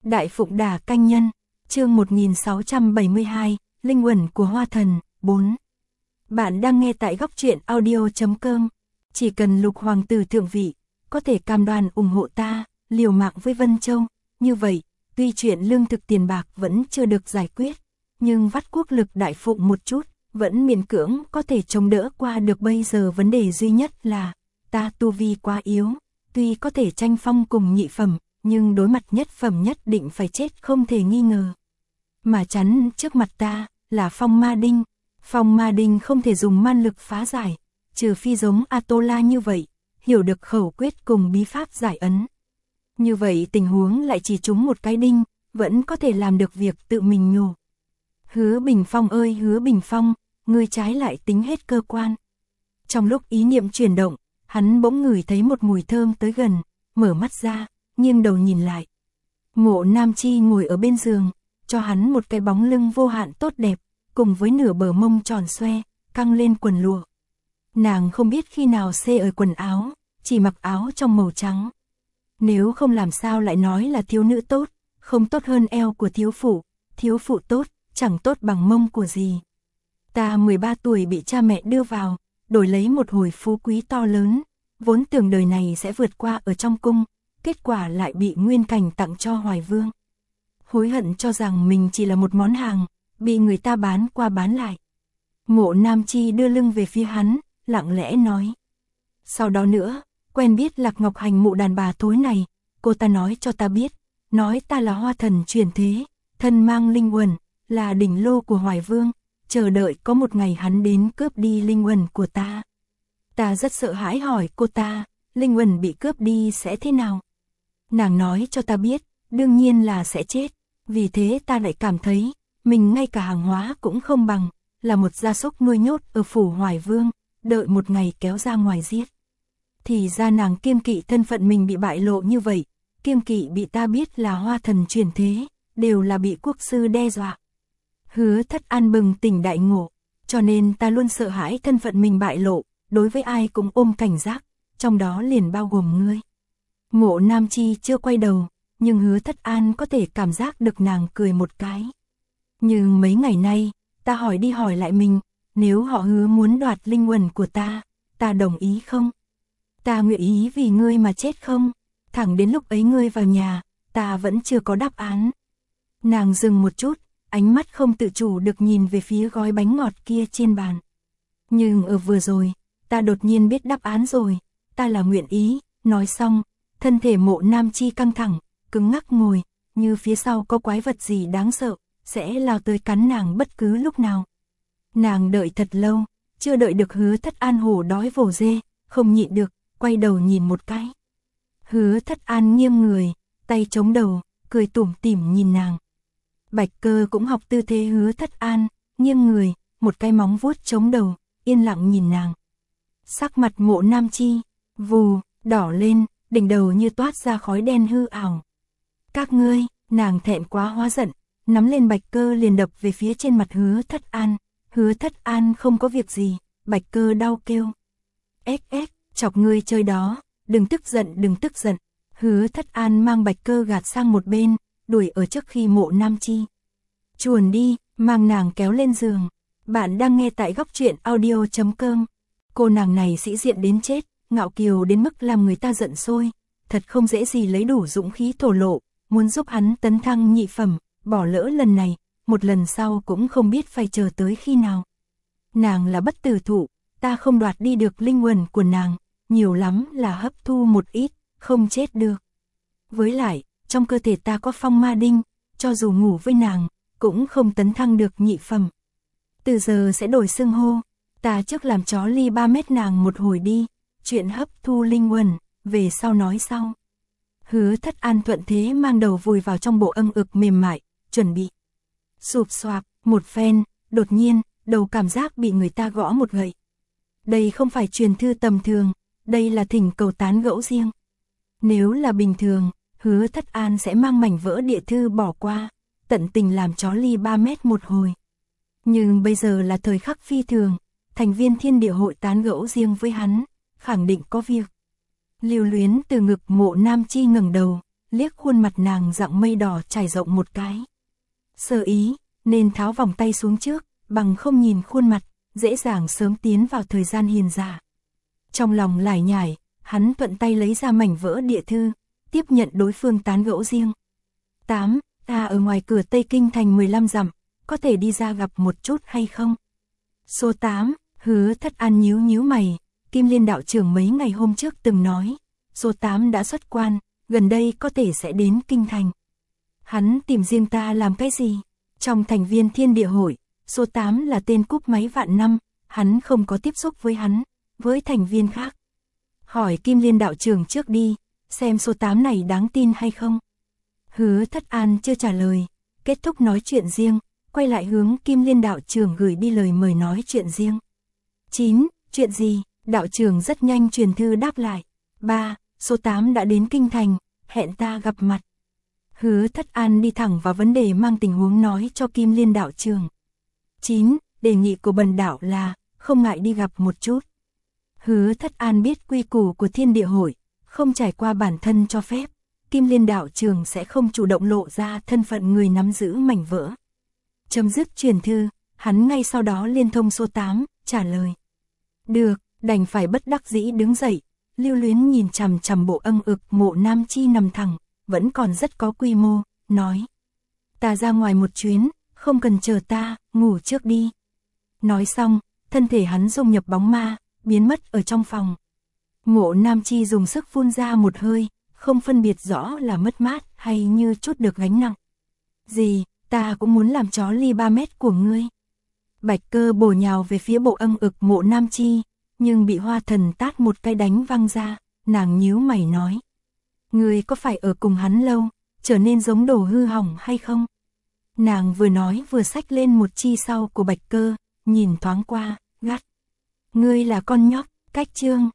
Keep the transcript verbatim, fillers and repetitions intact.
Đại Phụng Đà Canh Nhân, chương một nghìn sáu trăm bảy mươi hai, Linh Uẩn của Hoa Thần, bốn. Bạn đang nghe tại góc truyện audio chấm com. Chỉ cần Lục Hoàng tử thượng vị, có thể cam đoan ủng hộ ta, liều mạng với Vân Châu. Như vậy, tuy chuyện lương thực tiền bạc vẫn chưa được giải quyết, nhưng vắt quốc lực Đại Phụng một chút, vẫn miễn cưỡng có thể chống đỡ qua được. Bây giờ vấn đề duy nhất là, ta tu vi quá yếu, tuy có thể tranh phong cùng nhị phẩm, nhưng đối mặt nhất phẩm nhất định phải chết không thể nghi ngờ. Mà chắn trước mặt ta, là phong ma đinh. Phong ma đinh không thể dùng man lực phá giải, trừ phi giống Atola như vậy, hiểu được khẩu quyết cùng bí pháp giải ấn. Như vậy tình huống lại chỉ trúng một cái đinh, vẫn có thể làm được việc tự mình nhổ. Hứa Bình Phong ơi Hứa Bình Phong, ngươi trái lại tính hết cơ quan. Trong lúc ý niệm chuyển động, hắn bỗng ngửi thấy một mùi thơm tới gần, mở mắt ra, nghiêng đầu nhìn lại. Mộ Nam Chi ngồi ở bên giường, cho hắn một cái bóng lưng vô hạn tốt đẹp, cùng với nửa bờ mông tròn xoe, căng lên quần lụa. Nàng không biết khi nào xê ở quần áo, chỉ mặc áo trong màu trắng. Nếu không làm sao lại nói là thiếu nữ tốt, không tốt hơn eo của thiếu phụ, thiếu phụ tốt, chẳng tốt bằng mông của gì. Ta mười ba tuổi bị cha mẹ đưa vào, đổi lấy một hồi phú quý to lớn, vốn tưởng đời này sẽ vượt qua ở trong cung, kết quả lại bị Nguyên Cảnh tặng cho Hoài Vương. Hối hận cho rằng mình chỉ là một món hàng, bị người ta bán qua bán lại. Mộ Nam Chi đưa lưng về phía hắn, lặng lẽ nói. Sau đó nữa, quen biết Lạc Ngọc Hành mụ đàn bà thối này, cô ta nói cho ta biết, nói ta là Hoa Thần chuyển thế, thân mang linh uẩn, là đỉnh lô của Hoài Vương, chờ đợi có một ngày hắn đến cướp đi linh uẩn của ta. Ta rất sợ hãi hỏi cô ta, linh uẩn bị cướp đi sẽ thế nào? Nàng nói cho ta biết, đương nhiên là sẽ chết, vì thế ta lại cảm thấy, mình ngay cả hàng hóa cũng không bằng, là một gia súc nuôi nhốt ở phủ Hoài Vương, đợi một ngày kéo ra ngoài giết. Thì ra nàng kiêng kỵ thân phận mình bị bại lộ như vậy, kiêng kỵ bị ta biết là Hoa Thần chuyển thế, đều là bị quốc sư đe dọa. Hứa Thất An bừng tỉnh đại ngộ, cho nên ta luôn sợ hãi thân phận mình bại lộ, đối với ai cũng ôm cảnh giác, trong đó liền bao gồm ngươi. Mộ Nam Chi chưa quay đầu, nhưng Hứa Thất An có thể cảm giác được nàng cười một cái. Nhưng mấy ngày nay, ta hỏi đi hỏi lại mình, nếu họ Hứa muốn đoạt linh uẩn của ta, ta đồng ý không? Ta nguyện ý vì ngươi mà chết không? Thẳng đến lúc ấy ngươi vào nhà, ta vẫn chưa có đáp án. Nàng dừng một chút, ánh mắt không tự chủ được nhìn về phía gói bánh ngọt kia trên bàn. Nhưng ở vừa rồi, ta đột nhiên biết đáp án rồi, ta là nguyện ý. Nói xong, thân thể Mộ Nam Chi căng thẳng, cứng ngắc ngồi, như phía sau có quái vật gì đáng sợ, sẽ lao tới cắn nàng bất cứ lúc nào. Nàng đợi thật lâu, chưa đợi được Hứa Thất An hổ đói vồ dê, không nhịn được, quay đầu nhìn một cái. Hứa Thất An nghiêng người, tay chống đầu, cười tủm tỉm nhìn nàng. Bạch Cơ cũng học tư thế Hứa Thất An, nghiêng người, một cái móng vuốt chống đầu, yên lặng nhìn nàng. Sắc mặt Mộ Nam Chi, vù, đỏ lên, đỉnh đầu như toát ra khói đen hư ảo. Các ngươi, nàng thẹn quá hóa giận, nắm lên Bạch Cơ liền đập về phía trên mặt Hứa Thất An. Hứa Thất An không có việc gì, Bạch Cơ đau kêu. Ếch ếch, chọc ngươi chơi đó, đừng tức giận đừng tức giận. Hứa Thất An mang Bạch Cơ gạt sang một bên, đuổi ở trước khi Mộ Nam Chi. Chuồn đi, mang nàng kéo lên giường. Bạn đang nghe tại góc truyện audio chấm com. Cô nàng này sĩ diện đến chết, ngạo kiều đến mức làm người ta giận sôi. Thật không dễ gì lấy đủ dũng khí thổ lộ, muốn giúp hắn tấn thăng nhị phẩm, bỏ lỡ lần này, một lần sau cũng không biết phải chờ tới khi nào. Nàng là bất tử thụ, ta không đoạt đi được linh uẩn của nàng, nhiều lắm là hấp thu một ít, không chết được. Với lại, trong cơ thể ta có phong ma đinh, cho dù ngủ với nàng, cũng không tấn thăng được nhị phẩm. Từ giờ sẽ đổi xưng hô, ta trước làm chó ly ba mét nàng một hồi đi, chuyện hấp thu linh uẩn, về sau nói sau. Hứa Thất An thuận thế mang đầu vùi vào trong bộ âm ực mềm mại, chuẩn bị. Sụp xoạp, một phen, đột nhiên, đầu cảm giác bị người ta gõ một gậy. Đây không phải truyền thư tầm thường, đây là thỉnh cầu tán gẫu riêng. Nếu là bình thường, Hứa Thất An sẽ mang mảnh vỡ địa thư bỏ qua, tận tình làm chó ly ba mét một hồi. Nhưng bây giờ là thời khắc phi thường, thành viên thiên địa hội tán gẫu riêng với hắn, khẳng định có việc. Lưu luyến từ ngực Mộ Nam Chi ngẩng đầu, liếc khuôn mặt nàng dạng mây đỏ trải rộng một cái. Sơ ý, nên tháo vòng tay xuống trước, bằng không nhìn khuôn mặt, dễ dàng sớm tiến vào thời gian hiền giả. Trong lòng lải nhải, hắn thuận tay lấy ra mảnh vỡ địa thư, tiếp nhận đối phương tán gẫu riêng. tám. Ta ở ngoài cửa Tây Kinh thành mười lăm dặm, có thể đi ra gặp một chút hay không? Số tám. Hứa Thất An nhíu nhíu mày, Kim Liên đạo trưởng mấy ngày hôm trước từng nói, số tám đã xuất quan, gần đây có thể sẽ đến Kinh thành. Hắn tìm riêng ta làm cái gì? Trong thành viên Thiên Địa Hội, số tám là tên cúp máy vạn năm, hắn không có tiếp xúc với hắn, với thành viên khác. Hỏi Kim Liên đạo trưởng trước đi, xem số tám này đáng tin hay không. Hứa Thất An chưa trả lời, kết thúc nói chuyện riêng, quay lại hướng Kim Liên đạo trưởng gửi đi lời mời nói chuyện riêng. chín. Chuyện gì? Đạo trưởng rất nhanh truyền thư đáp lại. ba. Số tám đã đến Kinh thành, hẹn ta gặp mặt. Hứa Thất An đi thẳng vào vấn đề mang tình huống nói cho Kim Liên đạo trưởng. chín. Đề nghị của bần đạo là, không ngại đi gặp một chút. Hứa Thất An biết quy củ của Thiên Địa Hội, không trải qua bản thân cho phép, Kim Liên đạo trưởng sẽ không chủ động lộ ra thân phận người nắm giữ mảnh vỡ. Chấm dứt truyền thư, hắn ngay sau đó liên thông số tám, trả lời. Được, đành phải bất đắc dĩ đứng dậy, Lưu Luyến nhìn chằm chằm bộ âng ực Mộ Nam Chi nằm thẳng, vẫn còn rất có quy mô, nói. Ta ra ngoài một chuyến, không cần chờ ta, ngủ trước đi. Nói xong, thân thể hắn dung nhập bóng ma, biến mất ở trong phòng. Mộ Nam Chi dùng sức phun ra một hơi, không phân biệt rõ là mất mát hay như chút được gánh nặng. Gì, ta cũng muốn làm chó ly ba mét của ngươi. Bạch Cơ bổ nhào về phía bộ âng ực Mộ Nam Chi, nhưng bị Hoa Thần tát một cái đánh văng ra, nàng nhíu mày nói. Ngươi có phải ở cùng hắn lâu, trở nên giống đồ hư hỏng hay không? Nàng vừa nói vừa xách lên một chi sau của Bạch Cơ, nhìn thoáng qua, gắt. Ngươi là con nhóc, cách chương.